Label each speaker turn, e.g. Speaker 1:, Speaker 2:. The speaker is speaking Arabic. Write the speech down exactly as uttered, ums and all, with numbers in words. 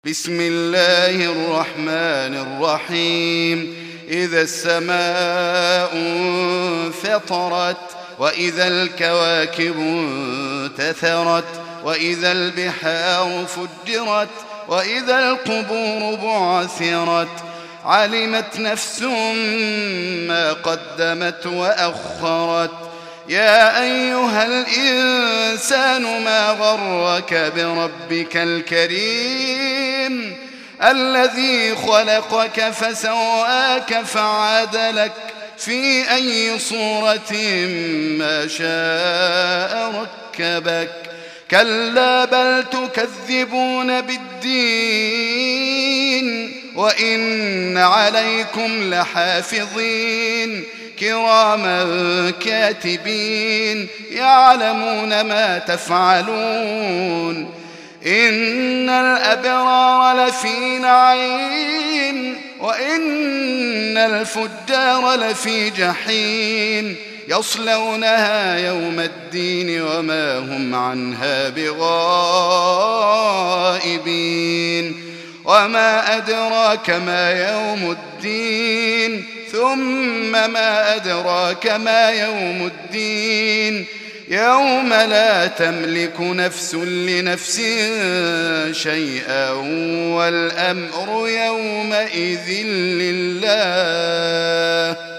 Speaker 1: بسم الله الرحمن الرحيم. إذا السماء انفطرت وإذا الكواكب انتثرت وإذا البحار فجرت وإذا القبور بعثرت علمت نفس ما قدمت وأخرت. يا أيها الإنسان ما غرك بربك الكريم الذي خلقك فسواك فعدلك في أي صورة ما شاء ركبك. كلا بل تكذبون بالدين وإن عليكم لحافظين كراما كاتبين يعلمون ما تفعلون. إن الأبرار لفي نعيم وإن الفجار لفي جحيم يصلونها يوم الدين وما هم عنها بغائبين. وما أدراك ما يوم الدين ثم ما أدراك ما يوم الدين يوم لا تملك نفس لنفس شيئا والأمر يومئذ لله.